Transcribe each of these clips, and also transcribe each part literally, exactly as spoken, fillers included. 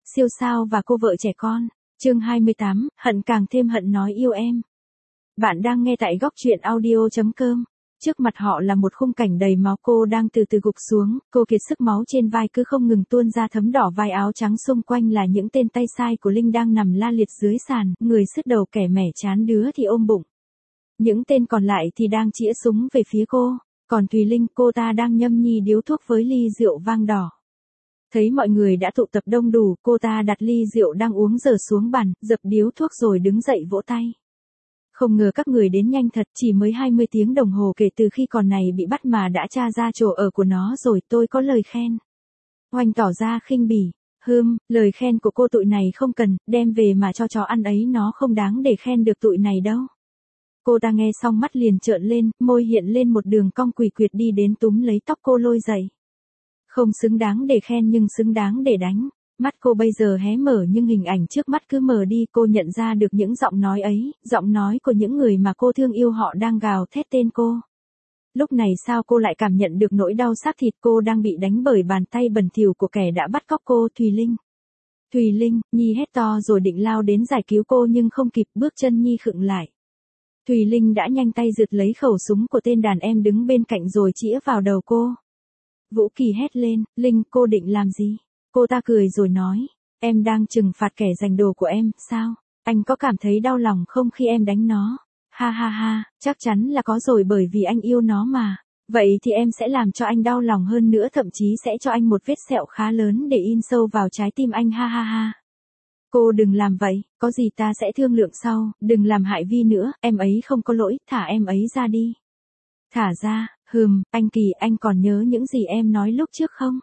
siêu sao và cô vợ trẻ con. Chương hai mươi tám, hận càng thêm hận nói yêu em. Bạn đang nghe tại góc truyện audio chấm com. Trước mặt họ là một khung cảnh đầy máu, cô đang từ từ gục xuống, cô kiệt sức, máu trên vai cứ không ngừng tuôn ra thấm đỏ vai áo trắng, xung quanh là những tên tay sai của Linh đang nằm la liệt dưới sàn, người sứt đầu kẻ mẻ chán đứa thì ôm bụng. Những tên còn lại thì đang chĩa súng về phía cô, còn Thùy Linh, cô ta đang nhâm nhi điếu thuốc với ly rượu vang đỏ. Thấy mọi người đã tụ tập đông đủ, cô ta đặt ly rượu đang uống dở xuống bàn, dập điếu thuốc rồi đứng dậy vỗ tay. Không ngờ các người đến nhanh thật, chỉ mới hai mươi tiếng đồng hồ kể từ khi con này bị bắt mà đã tra ra chỗ ở của nó rồi, tôi có lời khen. Oanh tỏ ra khinh bỉ, hưm, lời khen của cô tụi này không cần, đem về mà cho chó ăn ấy, nó không đáng để khen được tụi này đâu. Cô ta nghe xong mắt liền trợn lên, môi hiện lên một đường cong quỷ quyệt, đi đến túm lấy tóc cô lôi dậy. Không xứng đáng để khen nhưng xứng đáng để đánh. Mắt cô bây giờ hé mở nhưng hình ảnh trước mắt cứ mờ đi, cô nhận ra được những giọng nói ấy, giọng nói của những người mà cô thương yêu, họ đang gào thét tên cô. Lúc này sao cô lại cảm nhận được nỗi đau xác thịt, cô đang bị đánh bởi bàn tay bẩn thỉu của kẻ đã bắt cóc cô. Thùy Linh. Thùy Linh, Nhi hét to rồi định lao đến giải cứu cô nhưng không kịp, bước chân Nhi khựng lại. Thùy Linh đã nhanh tay giật lấy khẩu súng của tên đàn em đứng bên cạnh rồi chĩa vào đầu cô. Vũ Kỳ hét lên, Linh, cô định làm gì? Cô ta cười rồi nói, em đang trừng phạt kẻ giành đồ của em, sao? Anh có cảm thấy đau lòng không khi em đánh nó? Ha ha ha, chắc chắn là có rồi, bởi vì anh yêu nó mà. Vậy thì em sẽ làm cho anh đau lòng hơn nữa, thậm chí sẽ cho anh một vết sẹo khá lớn để in sâu vào trái tim anh, ha ha ha. Cô đừng làm vậy, có gì ta sẽ thương lượng sau, đừng làm hại Vi nữa, em ấy không có lỗi, thả em ấy ra đi. Thả ra, hừm, anh Kỳ, anh còn nhớ những gì em nói lúc trước không?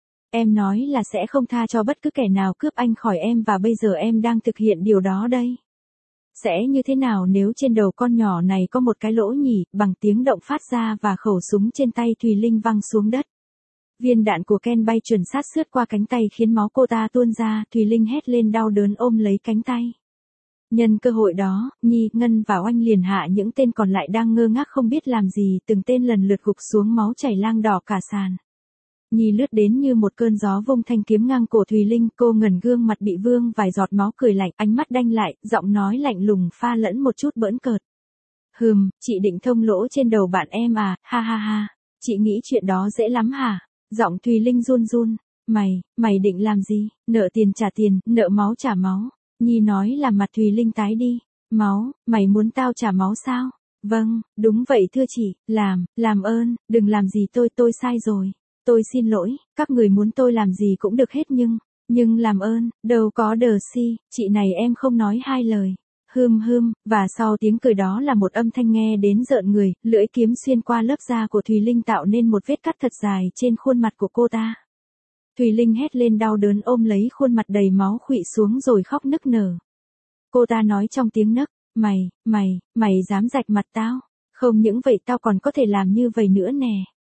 Em nói là sẽ không tha cho bất cứ kẻ nào cướp anh khỏi em, và bây giờ em đang thực hiện điều đó đây. Sẽ như thế nào nếu trên đầu con nhỏ này có một cái lỗ nhỉ? Bằng tiếng động phát ra và khẩu súng trên tay Thùy Linh văng xuống đất. Viên đạn của Ken bay chuẩn xác sướt qua cánh tay khiến máu cô ta tuôn ra, Thùy Linh hét lên đau đớn ôm lấy cánh tay. Nhân cơ hội đó, Nhi, Ngân và Oanh liền hạ những tên còn lại đang ngơ ngác không biết làm gì, từng tên lần lượt gục xuống, máu chảy lang đỏ cả sàn. Nhi lướt đến như một cơn gió vung thanh kiếm ngang cổ Thùy Linh, cô ngẩn, gương mặt bị vương vài giọt máu, cười lạnh, ánh mắt đanh lại, giọng nói lạnh lùng pha lẫn một chút bỡn cợt. Hừm, chị định thông lỗ trên đầu bạn em à, ha ha ha, chị nghĩ chuyện đó dễ lắm hả? Giọng Thùy Linh run run, mày, mày định làm gì? Nợ tiền trả tiền, nợ máu trả máu. Nhi nói làm mặt Thùy Linh tái đi. Máu, mày muốn tao trả máu sao? Vâng, đúng vậy thưa chị, làm, làm ơn, đừng làm gì tôi, tôi sai rồi. Tôi xin lỗi, các người muốn tôi làm gì cũng được hết nhưng, nhưng làm ơn, đâu có đờ si, chị này em không nói hai lời. Hưm hưm, và sau tiếng cười đó là một âm thanh nghe đến rợn người, lưỡi kiếm xuyên qua lớp da của Thùy Linh tạo nên một vết cắt thật dài trên khuôn mặt của cô ta. Thùy Linh hét lên đau đớn, ôm lấy khuôn mặt đầy máu khuỵu xuống rồi khóc nức nở. Cô ta nói trong tiếng nấc, mày, mày, mày dám rạch mặt tao? Không những vậy tao còn có thể làm như vậy nữa nè.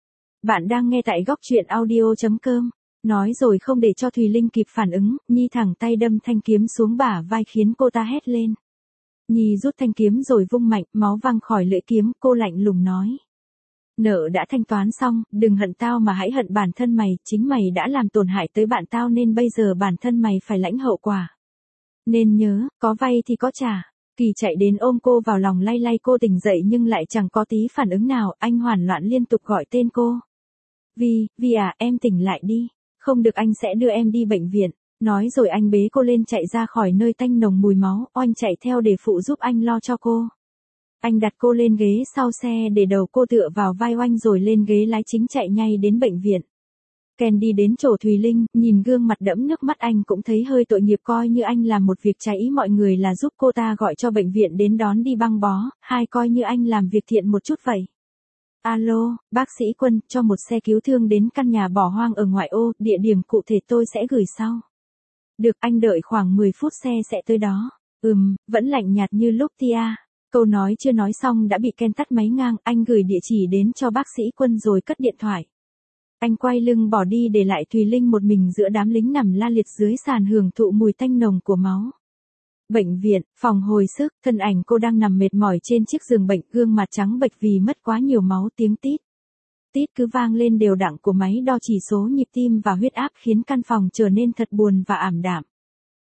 Bạn đang nghe tại góc truyện audio chấm com. Nói rồi không để cho Thùy Linh kịp phản ứng, Nhi thẳng tay đâm thanh kiếm xuống bả vai khiến cô ta hét lên. Nhi rút thanh kiếm rồi vung mạnh, máu văng khỏi lưỡi kiếm, cô lạnh lùng nói. Nợ đã thanh toán xong, đừng hận tao mà hãy hận bản thân mày, chính mày đã làm tổn hại tới bạn tao nên bây giờ bản thân mày phải lãnh hậu quả. Nên nhớ, có vay thì có trả. Kỳ chạy đến ôm cô vào lòng, lay lay cô tỉnh dậy nhưng lại chẳng có tí phản ứng nào, anh hoảng loạn liên tục gọi tên cô. Vi, Vi à, em tỉnh lại đi, không được anh sẽ đưa em đi bệnh viện. Nói rồi anh bế cô lên chạy ra khỏi nơi tanh nồng mùi máu, Oanh chạy theo để phụ giúp anh lo cho cô. Anh đặt cô lên ghế sau xe để đầu cô tựa vào vai Oanh rồi lên ghế lái chính chạy ngay đến bệnh viện. Ken đi đến chỗ Thùy Linh, nhìn gương mặt đẫm nước mắt anh cũng thấy hơi tội nghiệp, coi như anh làm một việc trái ý mọi người là giúp cô ta gọi cho bệnh viện đến đón đi băng bó, hai coi như anh làm việc thiện một chút vậy. Alo, bác sĩ Quân, cho một xe cứu thương đến căn nhà bỏ hoang ở ngoại ô, địa điểm cụ thể tôi sẽ gửi sau. Được, anh đợi khoảng mười phút xe sẽ tới đó. Ừm, vẫn lạnh nhạt như lúc tia. Câu nói chưa nói xong đã bị Ken tắt máy ngang, anh gửi địa chỉ đến cho bác sĩ Quân rồi cất điện thoại. Anh quay lưng bỏ đi để lại Thùy Linh một mình giữa đám lính nằm la liệt dưới sàn hưởng thụ mùi tanh nồng của máu. Bệnh viện, phòng hồi sức, thân ảnh cô đang nằm mệt mỏi trên chiếc giường bệnh, gương mặt trắng bệch vì mất quá nhiều máu, tiếng tít. Tít cứ vang lên đều đặn của máy đo chỉ số nhịp tim và huyết áp khiến căn phòng trở nên thật buồn và ảm đạm.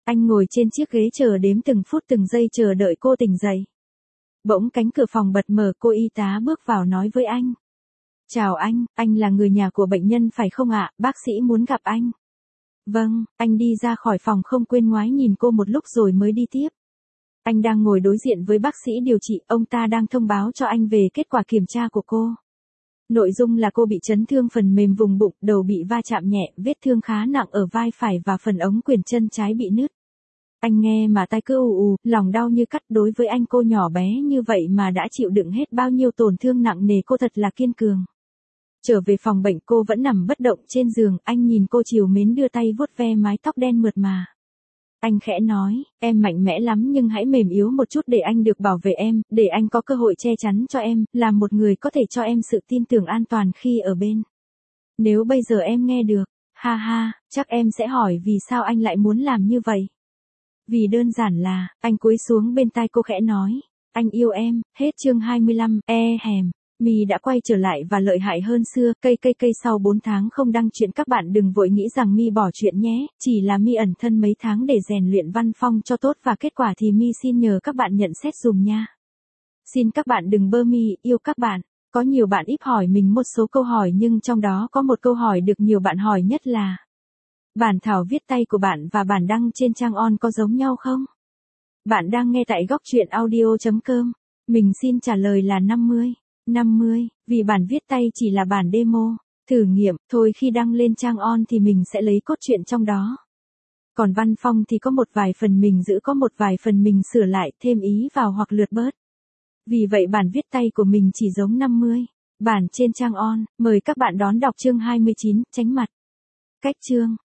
Anh ngồi trên chiếc ghế chờ đếm từng phút từng giây chờ đợi cô tỉnh dậy. Bỗng cánh cửa phòng bật mở, cô y tá bước vào nói với anh. Chào anh, anh là người nhà của bệnh nhân phải không ạ, bác sĩ muốn gặp anh. Vâng, anh đi ra khỏi phòng không quên ngoái nhìn cô một lúc rồi mới đi tiếp. Anh đang ngồi đối diện với bác sĩ điều trị, ông ta đang thông báo cho anh về kết quả kiểm tra của cô. Nội dung là cô bị chấn thương phần mềm vùng bụng, đầu bị va chạm nhẹ, vết thương khá nặng ở vai phải và phần ống quyền chân trái bị nứt. Anh nghe mà tai cứ ù ù, lòng đau như cắt. Đối với anh, cô nhỏ bé như vậy mà đã chịu đựng hết bao nhiêu tổn thương nặng nề, cô thật là kiên cường. Trở về phòng bệnh, cô vẫn nằm bất động trên giường, anh nhìn cô trìu mến đưa tay vuốt ve mái tóc đen mượt mà. Anh khẽ nói, em mạnh mẽ lắm nhưng hãy mềm yếu một chút để anh được bảo vệ em, để anh có cơ hội che chắn cho em, là một người có thể cho em sự tin tưởng an toàn khi ở bên. Nếu bây giờ em nghe được, ha ha, chắc em sẽ hỏi vì sao anh lại muốn làm như vậy. Vì đơn giản là, anh cúi xuống bên tai cô khẽ nói, anh yêu em. Hết chương hai mươi lăm, e hèm. My đã quay trở lại và lợi hại hơn xưa, cây cây cây sau bốn tháng không đăng chuyện. Các bạn đừng vội nghĩ rằng My bỏ chuyện nhé, chỉ là My ẩn thân mấy tháng để rèn luyện văn phong cho tốt và kết quả thì My xin nhờ các bạn nhận xét dùm nha. Xin các bạn đừng bơ My, yêu các bạn. Có nhiều bạn íp hỏi mình một số câu hỏi nhưng trong đó có một câu hỏi được nhiều bạn hỏi nhất là bản thảo viết tay của bạn và bản đăng trên trang on có giống nhau không? Bạn đang nghe tại góc truyện audio chấm com. Mình xin trả lời là năm mươi. năm mươi, vì bản viết tay chỉ là bản demo, thử nghiệm, thôi khi đăng lên trang on thì mình sẽ lấy cốt truyện trong đó. Còn văn phong thì có một vài phần mình giữ, có một vài phần mình sửa lại, thêm ý vào hoặc lược bớt. Vì vậy bản viết tay của mình chỉ giống năm mươi, bản trên trang on. Mời các bạn đón đọc chương hai mươi chín, tránh mặt. Cách chương.